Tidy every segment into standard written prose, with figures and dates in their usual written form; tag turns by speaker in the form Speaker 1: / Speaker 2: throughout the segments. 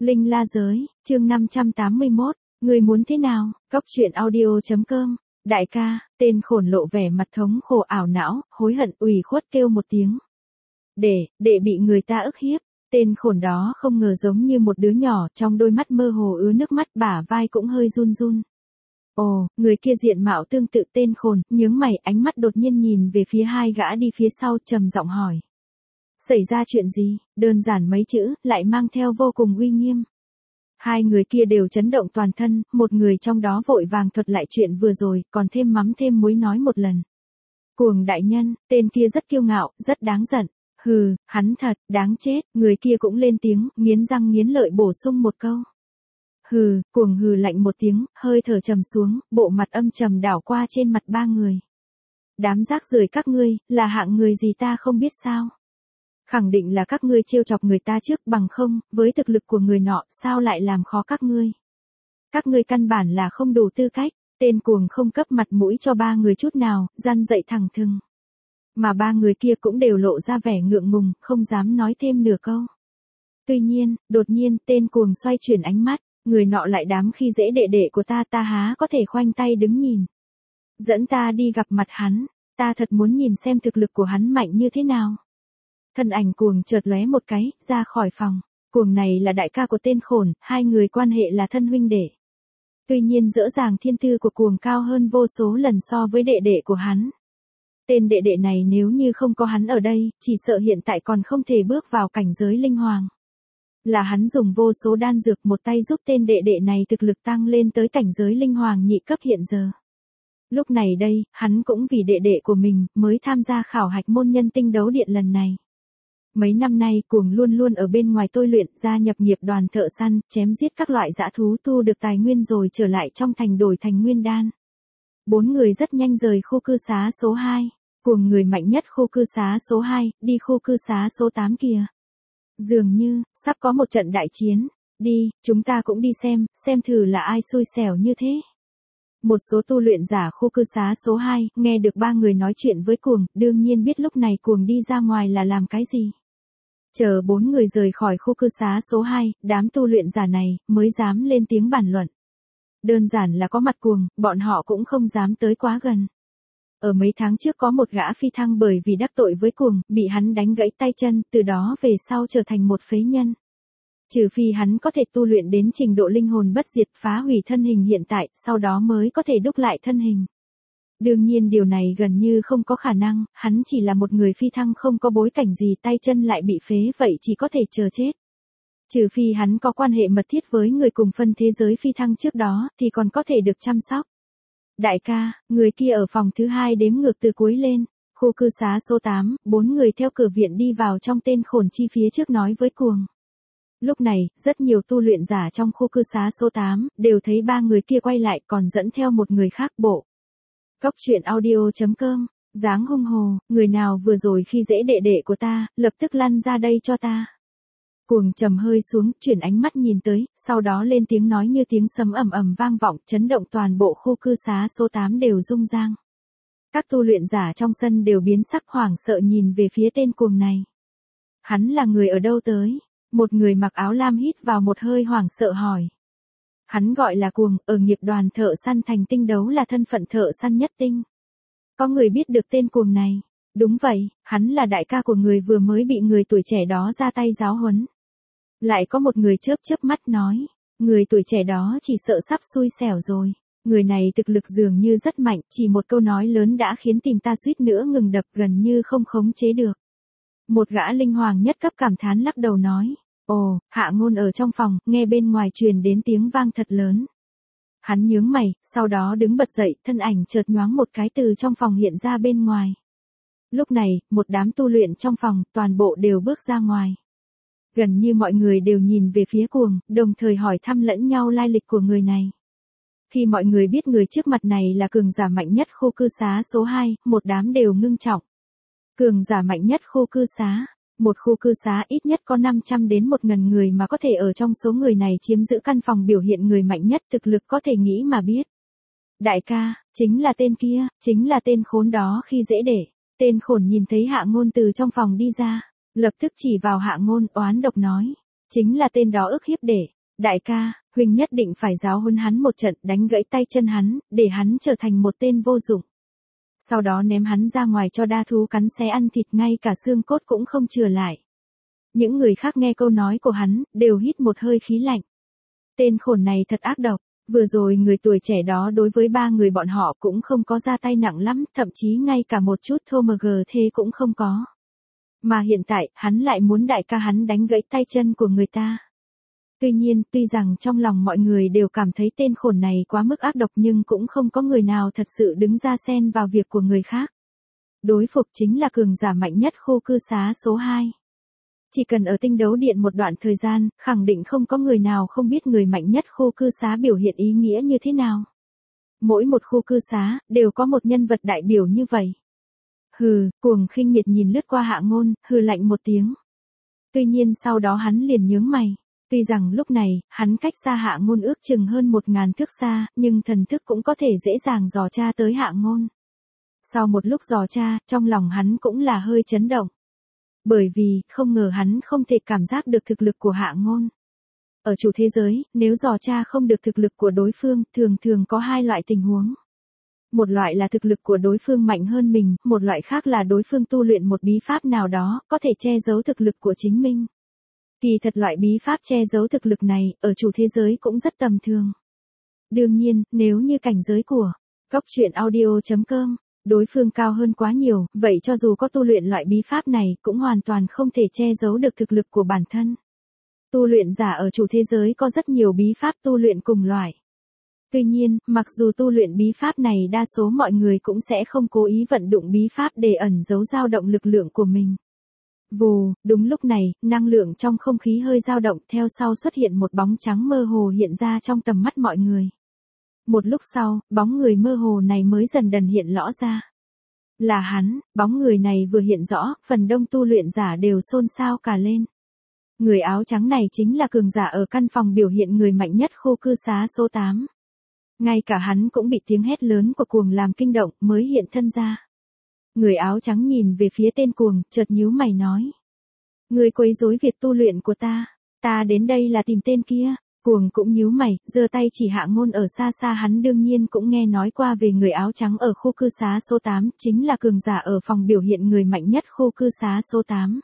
Speaker 1: Linh La Giới, chương 581, người muốn thế nào? Cóc truyện audio.com. Đại ca, tên khổn lộ vẻ mặt thống khổ ảo não, hối hận ủy khuất kêu một tiếng. Đệ bị người ta ức hiếp. Tên khổn đó không ngờ giống như một đứa nhỏ, trong đôi mắt mơ hồ ứa nước mắt, bả vai cũng hơi run run. Ồ, người kia diện mạo tương tự tên khổn, nhướng mày, ánh mắt đột nhiên nhìn về phía hai gã đi phía sau, trầm giọng hỏi. Xảy ra chuyện gì? Đơn giản mấy chữ, lại mang theo vô cùng uy nghiêm. Hai người kia đều chấn động toàn thân, một người trong đó vội vàng thuật lại chuyện vừa rồi, còn thêm mắm thêm muối nói một lần. Cuồng đại nhân, tên kia rất kiêu ngạo, rất đáng giận. Hừ, hắn thật, đáng chết, người kia cũng lên tiếng, nghiến răng nghiến lợi bổ sung một câu. Hừ, cuồng hừ lạnh một tiếng, hơi thở trầm xuống, bộ mặt âm trầm đảo qua trên mặt ba người. Đám rác rưởi các ngươi, là hạng người gì ta không biết sao? Khẳng định là các ngươi trêu chọc người ta trước, bằng không, với thực lực của người nọ, sao lại làm khó các ngươi? Các ngươi căn bản là không đủ tư cách, tên cuồng không cấp mặt mũi cho ba người chút nào, răn dậy thẳng thừng. Mà ba người kia cũng đều lộ ra vẻ ngượng ngùng, không dám nói thêm nửa câu. Tuy nhiên, đột nhiên, tên cuồng xoay chuyển ánh mắt, người nọ lại đám khi dễ đệ của ta há có thể khoanh tay đứng nhìn. Dẫn ta đi gặp mặt hắn, ta thật muốn nhìn xem thực lực của hắn mạnh như thế nào. Thân ảnh cuồng chợt lóe một cái, ra khỏi phòng. Cuồng này là đại ca của tên khổn, hai người quan hệ là thân huynh đệ. Tuy nhiên rõ ràng thiên tư của cuồng cao hơn vô số lần so với đệ của hắn. Tên đệ này nếu như không có hắn ở đây, chỉ sợ hiện tại còn không thể bước vào cảnh giới linh hoàng. Là hắn dùng vô số đan dược một tay giúp tên đệ này thực lực tăng lên tới cảnh giới linh hoàng nhị cấp hiện giờ. Lúc này đây, hắn cũng vì đệ của mình mới tham gia khảo hạch môn nhân tinh đấu điện lần này. Mấy năm nay cuồng luôn luôn ở bên ngoài tôi luyện, gia nhập nghiệp đoàn thợ săn, chém giết các loại dã thú, tu được tài nguyên rồi trở lại trong thành đổi thành nguyên đan. Bốn người rất nhanh rời khu cư xá số 2. Cuồng người mạnh nhất khu cư xá số 2, đi khu cư xá số 8 kìa. Dường như, sắp có một trận đại chiến. Đi, chúng ta cũng đi xem thử là ai xui xẻo như thế. Một số tu luyện giả khu cư xá số 2, nghe được ba người nói chuyện với cuồng, đương nhiên biết lúc này cuồng đi ra ngoài là làm cái gì. Chờ bốn người rời khỏi khu cư xá số 2, đám tu luyện giả này, mới dám lên tiếng bàn luận. Đơn giản là có mặt cuồng, bọn họ cũng không dám tới quá gần. Ở mấy tháng trước có một gã phi thăng bởi vì đắc tội với cuồng, bị hắn đánh gãy tay chân, từ đó về sau trở thành một phế nhân. Trừ phi hắn có thể tu luyện đến trình độ linh hồn bất diệt, phá hủy thân hình hiện tại, sau đó mới có thể đúc lại thân hình. Đương nhiên điều này gần như không có khả năng, hắn chỉ là một người phi thăng không có bối cảnh gì, tay chân lại bị phế, vậy chỉ có thể chờ chết. Trừ phi hắn có quan hệ mật thiết với người cùng phân thế giới phi thăng trước đó, thì còn có thể được chăm sóc. Đại ca, người kia ở phòng thứ 2 đếm ngược từ cuối lên, khu cư xá số 8, 4 người theo cửa viện đi vào trong, tên khổn chi phía trước nói với cuồng. Lúc này, rất nhiều tu luyện giả trong khu cư xá số 8, đều thấy ba người kia quay lại còn dẫn theo một người khác bộ. Cóc truyện audio.com, dáng hung hồ, người nào vừa rồi khi dễ đệ của ta, lập tức lăn ra đây cho ta. Cuồng trầm hơi xuống, chuyển ánh mắt nhìn tới, sau đó lên tiếng nói như tiếng sấm ầm ầm vang vọng, chấn động toàn bộ khu cư xá số 8 đều rung rang. Các tu luyện giả trong sân đều biến sắc hoảng sợ nhìn về phía tên cuồng này. Hắn là người ở đâu tới? Một người mặc áo lam hít vào một hơi hoảng sợ hỏi. Hắn gọi là cuồng, ở nghiệp đoàn thợ săn thành tinh đấu là thân phận thợ săn nhất tinh. Có người biết được tên cuồng này? Đúng vậy, hắn là đại ca của người vừa mới bị người tuổi trẻ đó ra tay giáo huấn. Lại có một người chớp mắt nói, người tuổi trẻ đó chỉ sợ sắp xui xẻo rồi. Người này thực lực dường như rất mạnh, chỉ một câu nói lớn đã khiến tim ta suýt nữa ngừng đập, gần như không khống chế được. Một gã linh hoàng nhất cấp cảm thán lắc đầu nói, ồ, Hạ Ngôn ở trong phòng, nghe bên ngoài truyền đến tiếng vang thật lớn. Hắn nhướng mày, sau đó đứng bật dậy, thân ảnh chợt nhoáng một cái từ trong phòng hiện ra bên ngoài. Lúc này, một đám tu luyện trong phòng, toàn bộ đều bước ra ngoài. Gần như mọi người đều nhìn về phía cuồng, đồng thời hỏi thăm lẫn nhau lai lịch của người này. Khi mọi người biết người trước mặt này là cường giả mạnh nhất khu cư xá số 2, một đám đều ngưng trọng. Cường giả mạnh nhất khu cư xá. Một khu cư xá ít nhất có 500 đến 1.000 người mà có thể ở trong số người này chiếm giữ căn phòng biểu hiện người mạnh nhất, thực lực có thể nghĩ mà biết. Đại ca, chính là tên kia, chính là tên khốn đó khi dễ để. Tên khổn nhìn thấy Hạ Ngôn từ trong phòng đi ra, lập tức chỉ vào Hạ Ngôn oán độc nói. Chính là tên đó ức hiếp để, đại ca, huynh nhất định phải giáo huấn hắn một trận, đánh gãy tay chân hắn, để hắn trở thành một tên vô dụng. Sau đó ném hắn ra ngoài cho đa thú cắn xé ăn thịt, ngay cả xương cốt cũng không chừa lại. Những người khác nghe câu nói của hắn, đều hít một hơi khí lạnh. Tên khốn này thật ác độc, vừa rồi người tuổi trẻ đó đối với ba người bọn họ cũng không có ra tay nặng lắm, thậm chí ngay cả một chút thô mờ gờ thế cũng không có. Mà hiện tại, hắn lại muốn đại ca hắn đánh gãy tay chân của người ta. Tuy nhiên, tuy rằng trong lòng mọi người đều cảm thấy tên khốn này quá mức ác độc, nhưng cũng không có người nào thật sự đứng ra xen vào việc của người khác. Đối phục chính là cường giả mạnh nhất khu cư xá số 2. Chỉ cần ở tinh đấu điện một đoạn thời gian, khẳng định không có người nào không biết người mạnh nhất khu cư xá biểu hiện ý nghĩa như thế nào. Mỗi một khu cư xá, đều có một nhân vật đại biểu như vậy. Hừ, Cuồng khinh miệt nhìn lướt qua Hạ Ngôn, hừ lạnh một tiếng. Tuy nhiên sau đó hắn liền nhướng mày. Tuy rằng lúc này, hắn cách xa Hạ Ngôn ước chừng hơn 1000 thước xa, nhưng thần thức cũng có thể dễ dàng dò tra tới Hạ Ngôn. Sau một lúc dò tra, trong lòng hắn cũng là hơi chấn động. Bởi vì, không ngờ hắn không thể cảm giác được thực lực của Hạ Ngôn. Ở chủ thế giới, nếu dò tra không được thực lực của đối phương, thường có hai loại tình huống. Một loại là thực lực của đối phương mạnh hơn mình, một loại khác là đối phương tu luyện một bí pháp nào đó, có thể che giấu thực lực của chính mình. Kỳ thật loại bí pháp che giấu thực lực này, ở chủ thế giới cũng rất tầm thường. Đương nhiên, nếu như cảnh giới của Cốc Truyện Audio.com, đối phương cao hơn quá nhiều, vậy cho dù có tu luyện loại bí pháp này, cũng hoàn toàn không thể che giấu được thực lực của bản thân. Tu luyện giả ở chủ thế giới có rất nhiều bí pháp tu luyện cùng loại. Tuy nhiên, mặc dù tu luyện bí pháp này, đa số mọi người cũng sẽ không cố ý vận dụng bí pháp để ẩn giấu dao động lực lượng của mình. Vù, đúng lúc này, năng lượng trong không khí hơi dao động, theo sau xuất hiện một bóng trắng mơ hồ hiện ra trong tầm mắt mọi người. Một lúc sau, bóng người mơ hồ này mới dần dần hiện rõ ra. Là hắn, bóng người này vừa hiện rõ, phần đông tu luyện giả đều xôn xao cả lên. Người áo trắng này chính là cường giả ở căn phòng biểu hiện người mạnh nhất khu cư xá số 8. Ngay cả hắn cũng bị tiếng hét lớn của Cuồng làm kinh động, mới hiện thân ra. Người áo trắng nhìn về phía tên Cuồng, chợt nhíu mày nói. Người quấy rối việc tu luyện của ta đến đây là tìm tên kia. Cuồng cũng nhíu mày, giơ tay chỉ Hạ Ngôn ở xa xa, hắn đương nhiên cũng nghe nói qua về người áo trắng ở khu cư xá số 8, chính là cường giả ở phòng biểu hiện người mạnh nhất khu cư xá số 8.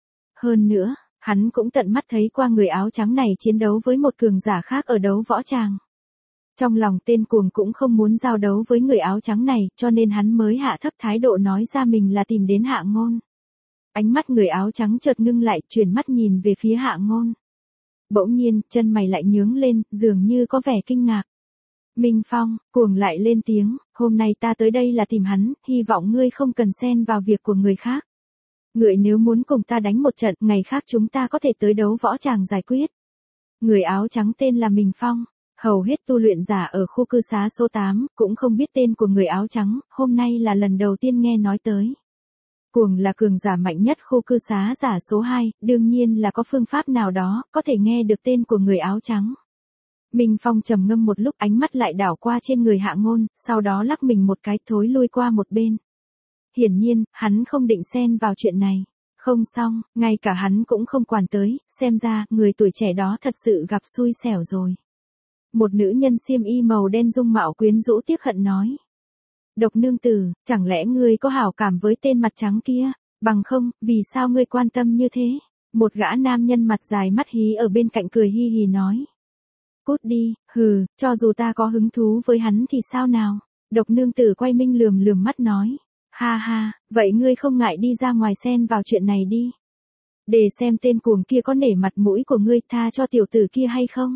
Speaker 1: Hơn nữa, hắn cũng tận mắt thấy qua người áo trắng này chiến đấu với một cường giả khác ở đấu võ tràng. Trong lòng tên Cuồng cũng không muốn giao đấu với người áo trắng này, cho nên hắn mới hạ thấp thái độ nói ra mình là tìm đến Hạ Ngôn. Ánh mắt người áo trắng chợt ngưng lại, chuyển mắt nhìn về phía Hạ Ngôn. Bỗng nhiên, chân mày lại nhướng lên, dường như có vẻ kinh ngạc. Minh Phong, Cuồng lại lên tiếng, hôm nay ta tới đây là tìm hắn, hy vọng ngươi không cần xen vào việc của người khác. Ngươi nếu muốn cùng ta đánh một trận, ngày khác chúng ta có thể tới đấu võ tràng giải quyết. Người áo trắng tên là Minh Phong. Hầu hết tu luyện giả ở khu cư xá số 8, cũng không biết tên của người áo trắng, hôm nay là lần đầu tiên nghe nói tới. Cuồng là cường giả mạnh nhất khu cư xá giả số 2, đương nhiên là có phương pháp nào đó, có thể nghe được tên của người áo trắng. Minh Phong trầm ngâm một lúc, ánh mắt lại đảo qua trên người Hạ Ngôn, sau đó lắc mình một cái thối lui qua một bên. Hiển nhiên, hắn không định xen vào chuyện này. Không xong, ngay cả hắn cũng không quản tới, xem ra, người tuổi trẻ đó thật sự gặp xui xẻo rồi. Một nữ nhân xiêm y màu đen dung mạo quyến rũ tiếc hận nói. Độc nương tử, chẳng lẽ ngươi có hảo cảm với tên mặt trắng kia, bằng không, vì sao ngươi quan tâm như thế? Một gã nam nhân mặt dài mắt hí ở bên cạnh cười hi hi nói. Cút đi, hừ, cho dù ta có hứng thú với hắn thì sao nào? Độc nương tử quay minh lườm mắt nói. Ha ha, vậy ngươi không ngại đi ra ngoài xen vào chuyện này đi. Để xem tên Cuồng kia có nể mặt mũi của ngươi tha cho tiểu tử kia hay không?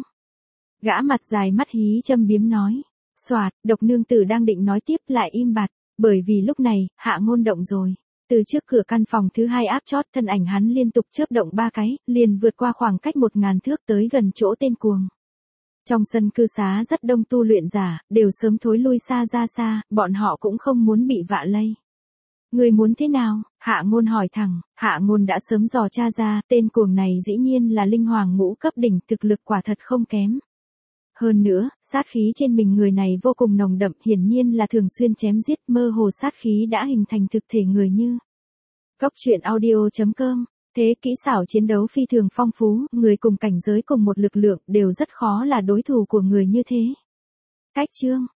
Speaker 1: Gã mặt dài mắt hí châm biếm nói. Soạt, độc nương tử đang định nói tiếp lại im bặt, bởi vì lúc này, Hạ Ngôn động rồi. Từ trước cửa căn phòng thứ 2 áp chót, thân ảnh hắn liên tục chớp động 3 cái, liền vượt qua khoảng cách 1000 thước tới gần chỗ tên Cuồng. Trong sân cư xá rất đông tu luyện giả, đều sớm thối lui xa ra xa, bọn họ cũng không muốn bị vạ lây. Người muốn thế nào? Hạ Ngôn hỏi thẳng. Hạ Ngôn đã sớm dò tra ra, tên Cuồng này dĩ nhiên là linh hoàng ngũ cấp đỉnh, thực lực quả thật không kém. Hơn nữa, sát khí trên mình người này vô cùng nồng đậm, hiển nhiên là thường xuyên chém giết, mơ hồ sát khí đã hình thành thực thể người như. Cốc Truyện Audio.com Thế kỹ xảo chiến đấu phi thường phong phú, người cùng cảnh giới cùng một lực lượng đều rất khó là đối thủ của người như thế. Cách chương